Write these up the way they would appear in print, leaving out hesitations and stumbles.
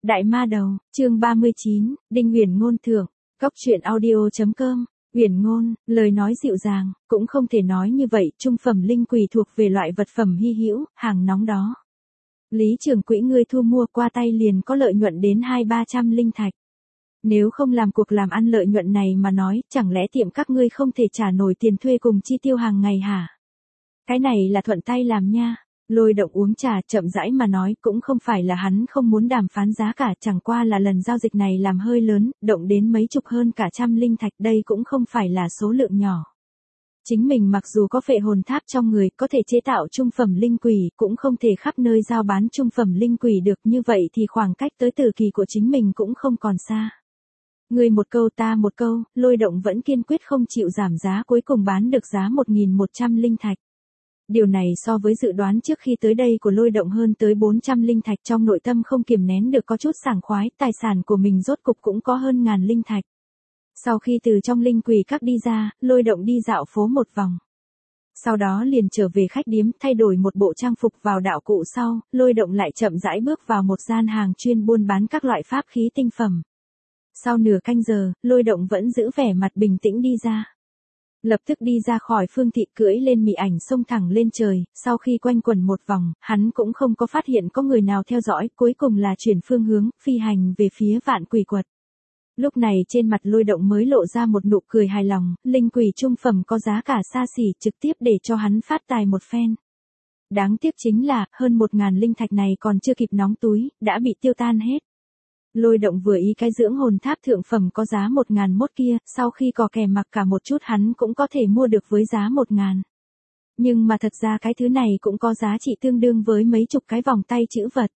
Đại ma đầu, chương 39, Đinh Uyển Ngôn thưởng, Cóc truyện audio.com. Uyển Ngôn, lời nói dịu dàng, cũng không thể nói như vậy, trung phẩm linh quỷ thuộc về loại vật phẩm hy hữu, hàng nóng đó. Lý trưởng quỹ ngươi thu mua qua tay liền có lợi nhuận đến 200-300 linh thạch. Nếu không làm cuộc làm ăn lợi nhuận này mà nói, chẳng lẽ tiệm các ngươi không thể trả nổi tiền thuê cùng chi tiêu hàng ngày hả? Cái này là thuận tay làm nha. Lôi Động uống trà chậm rãi mà nói, cũng không phải là hắn không muốn đàm phán giá cả, chẳng qua là lần giao dịch này làm hơi lớn, động đến mấy chục hơn cả trăm linh thạch, đây cũng không phải là số lượng nhỏ. Chính mình mặc dù có phệ hồn tháp trong người, có thể chế tạo trung phẩm linh quỷ, cũng không thể khắp nơi giao bán trung phẩm linh quỷ được, như vậy thì khoảng cách tới tử kỳ của chính mình cũng không còn xa. Ngươi một câu ta một câu, Lôi Động vẫn kiên quyết không chịu giảm giá, cuối cùng bán được giá 1.100 linh thạch. Điều này so với dự đoán trước khi tới đây của Lôi Động hơn tới 400 linh thạch, trong nội tâm không kiềm nén được có chút sảng khoái, tài sản của mình rốt cục cũng có hơn 1000 linh thạch. Sau khi từ trong linh quỷ các đi ra, Lôi Động đi dạo phố một vòng. Sau đó liền trở về khách điếm, thay đổi một bộ trang phục vào đạo cụ sau, Lôi Động lại chậm rãi bước vào một gian hàng chuyên buôn bán các loại pháp khí tinh phẩm. Sau nửa canh giờ, Lôi Động vẫn giữ vẻ mặt bình tĩnh đi ra. Lập tức đi ra khỏi phương thị, cưỡi lên mị ảnh xông thẳng lên trời, sau khi quanh quẩn một vòng, hắn cũng không có phát hiện có người nào theo dõi, cuối cùng là chuyển phương hướng, phi hành về phía Vạn Quỷ Quật. Lúc này trên mặt Lôi Động mới lộ ra một nụ cười hài lòng, linh quỷ trung phẩm có giá cả xa xỉ, trực tiếp để cho hắn phát tài một phen. Đáng tiếc chính là, hơn 1000 linh thạch này còn chưa kịp nóng túi, đã bị tiêu tan hết. Lôi Động vừa ý cái dưỡng hồn tháp thượng phẩm có giá 1000 mốt kia, sau khi có kè mặc cả một chút hắn cũng có thể mua được với giá 1000. Nhưng mà thật ra cái thứ này cũng có giá trị tương đương với mấy chục cái vòng tay chữ vật.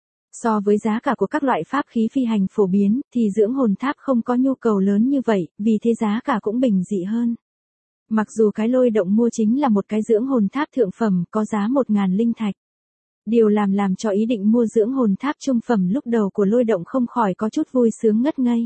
So với giá cả của các loại pháp khí phi hành phổ biến, thì dưỡng hồn tháp không có nhu cầu lớn như vậy, vì thế giá cả cũng bình dị hơn. Mặc dù cái Lôi Động mua chính là một cái dưỡng hồn tháp thượng phẩm có giá 1000 linh thạch. Điều làm cho ý định mua dưỡng hồn tháp trung phẩm lúc đầu của Lôi Động không khỏi có chút vui sướng ngất ngây.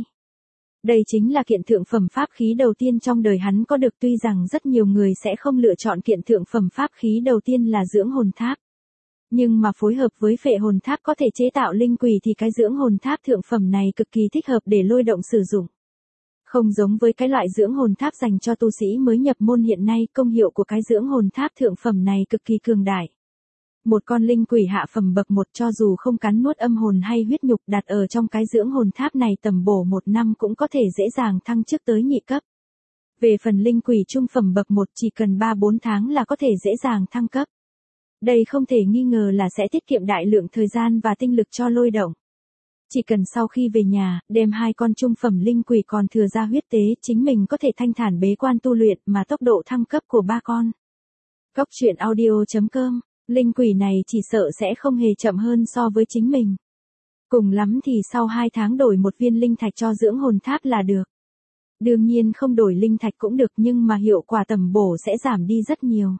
Đây chính là kiện thượng phẩm pháp khí đầu tiên trong đời hắn có được, tuy rằng rất nhiều người sẽ không lựa chọn kiện thượng phẩm pháp khí đầu tiên là dưỡng hồn tháp. Nhưng mà phối hợp với phệ hồn tháp có thể chế tạo linh quỷ thì cái dưỡng hồn tháp thượng phẩm này cực kỳ thích hợp để Lôi Động sử dụng. Không giống với cái loại dưỡng hồn tháp dành cho tu sĩ mới nhập môn hiện nay, công hiệu của cái dưỡng hồn tháp thượng phẩm này cực kỳ cường đại. Một con linh quỷ hạ phẩm bậc 1 cho dù không cắn nuốt âm hồn hay huyết nhục đặt ở trong cái dưỡng hồn tháp này tầm bổ 1 năm cũng có thể dễ dàng thăng chức tới nhị cấp. Về phần linh quỷ trung phẩm bậc 1 chỉ cần 3-4 tháng là có thể dễ dàng thăng cấp. Đây không thể nghi ngờ là sẽ tiết kiệm đại lượng thời gian và tinh lực cho Lôi Động. Chỉ cần sau khi về nhà, đem 2 con trung phẩm linh quỷ còn thừa ra huyết tế, chính mình có thể thanh thản bế quan tu luyện mà tốc độ thăng cấp của 3 con. Cóc truyện audio.com. Linh quỷ này chỉ sợ sẽ không hề chậm hơn so với chính mình. Cùng lắm thì sau 2 tháng đổi một viên linh thạch cho dưỡng hồn tháp là được. Đương nhiên không đổi linh thạch cũng được, nhưng mà hiệu quả tầm bổ sẽ giảm đi rất nhiều.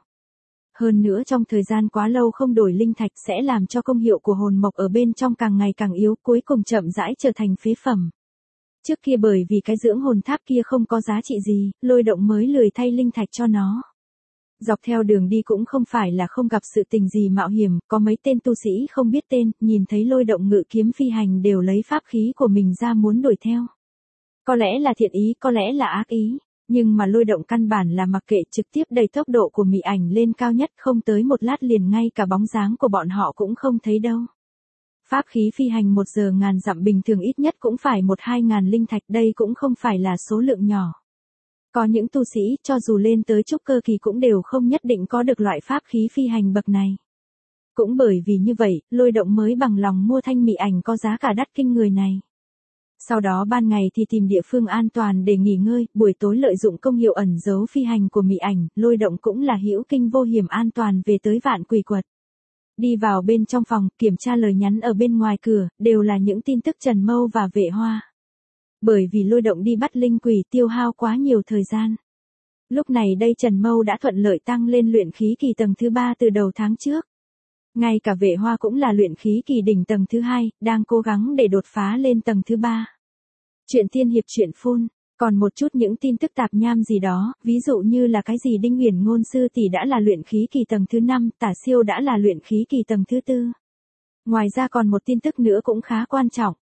Hơn nữa trong thời gian quá lâu không đổi linh thạch sẽ làm cho công hiệu của hồn mộc ở bên trong càng ngày càng yếu, cuối cùng chậm rãi trở thành phế phẩm. Trước kia bởi vì cái dưỡng hồn tháp kia không có giá trị gì, Lôi Động mới lười thay linh thạch cho nó. Dọc theo đường đi cũng không phải là không gặp sự tình gì mạo hiểm, có mấy tên tu sĩ không biết tên, nhìn thấy Lôi Động ngự kiếm phi hành đều lấy pháp khí của mình ra muốn đuổi theo. Có lẽ là thiện ý, có lẽ là ác ý, nhưng mà Lôi Động căn bản là mặc kệ, trực tiếp đẩy tốc độ của mị ảnh lên cao nhất, không tới một lát liền ngay cả bóng dáng của bọn họ cũng không thấy đâu. Pháp khí phi hành 1 giờ ngàn dặm bình thường ít nhất cũng phải 1-2 ngàn linh thạch, đây cũng không phải là số lượng nhỏ. Có những tu sĩ cho dù lên tới trúc cơ kỳ cũng đều không nhất định có được loại pháp khí phi hành bậc này. Cũng bởi vì như vậy, Lôi Động mới bằng lòng mua thanh mị ảnh có giá cả đắt kinh người này. Sau đó ban ngày thì tìm địa phương an toàn để nghỉ ngơi, buổi tối lợi dụng công hiệu ẩn giấu phi hành của mị ảnh, Lôi Động cũng là hữu kinh vô hiểm an toàn về tới Vạn Quỷ Quật. Đi vào bên trong phòng, kiểm tra lời nhắn ở bên ngoài cửa, đều là những tin tức Trần Mâu và Vệ Hoa. Bởi vì Lôi Động đi bắt linh quỷ tiêu hao quá nhiều thời gian. Lúc này đây Trần Mâu đã thuận lợi tăng lên luyện khí kỳ tầng thứ 3 từ đầu tháng trước. Ngay cả Vệ Hoa cũng là luyện khí kỳ đỉnh tầng thứ 2, đang cố gắng để đột phá lên tầng thứ 3. Chuyện tiên hiệp truyện phun, còn một chút những tin tức tạp nham gì đó, ví dụ như là cái gì Đinh Uyển Ngôn sư tỷ đã là luyện khí kỳ tầng thứ 5, Tả Siêu đã là luyện khí kỳ tầng thứ 4. Ngoài ra còn một tin tức nữa cũng khá quan trọng.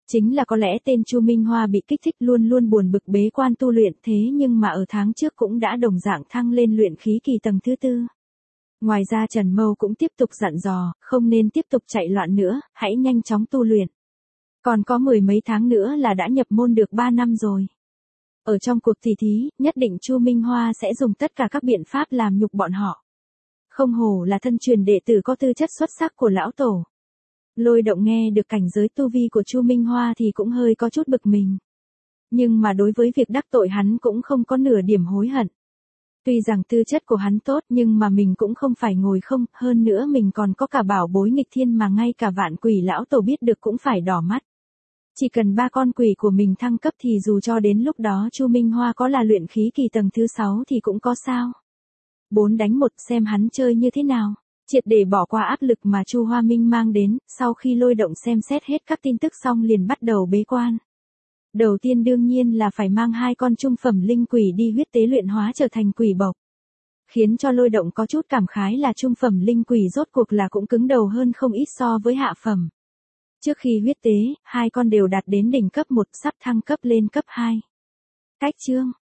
Chính là có lẽ tên Chu Minh Hoa bị kích thích luôn luôn buồn bực bế quan tu luyện thế nhưng mà ở tháng trước cũng đã đồng dạng thăng lên luyện khí kỳ tầng thứ 4. Ngoài ra Trần Mâu cũng tiếp tục dặn dò, không nên tiếp tục chạy loạn nữa, hãy nhanh chóng tu luyện. Còn có 10 mấy tháng nữa là đã nhập môn được 3 năm rồi. Ở trong cuộc tỷ thí, nhất định Chu Minh Hoa sẽ dùng tất cả các biện pháp làm nhục bọn họ. Không hổ là thân truyền đệ tử có tư chất xuất sắc của lão tổ. Lôi Động nghe được cảnh giới tu vi của Chu Minh Hoa thì cũng hơi có chút bực mình. Nhưng mà đối với việc đắc tội hắn cũng không có nửa điểm hối hận. Tuy rằng tư chất của hắn tốt nhưng mà mình cũng không phải ngồi không, hơn nữa mình còn có cả bảo bối nghịch thiên mà ngay cả Vạn Quỷ lão tổ biết được cũng phải đỏ mắt. Chỉ cần 3 con quỷ của mình thăng cấp thì dù cho đến lúc đó Chu Minh Hoa có là luyện khí kỳ tầng thứ 6 thì cũng có sao. 4 đánh 1 xem hắn chơi như thế nào. Triệt để bỏ qua áp lực mà Chu Hoa Minh mang đến, sau khi Lôi Động xem xét hết các tin tức xong liền bắt đầu bế quan. Đầu tiên đương nhiên là phải mang 2 con trung phẩm linh quỷ đi huyết tế luyện hóa trở thành quỷ bộc. Khiến cho Lôi Động có chút cảm khái là trung phẩm linh quỷ rốt cuộc là cũng cứng đầu hơn không ít so với hạ phẩm. Trước khi huyết tế, 2 con đều đạt đến đỉnh cấp 1 sắp thăng cấp lên cấp 2. Cách chương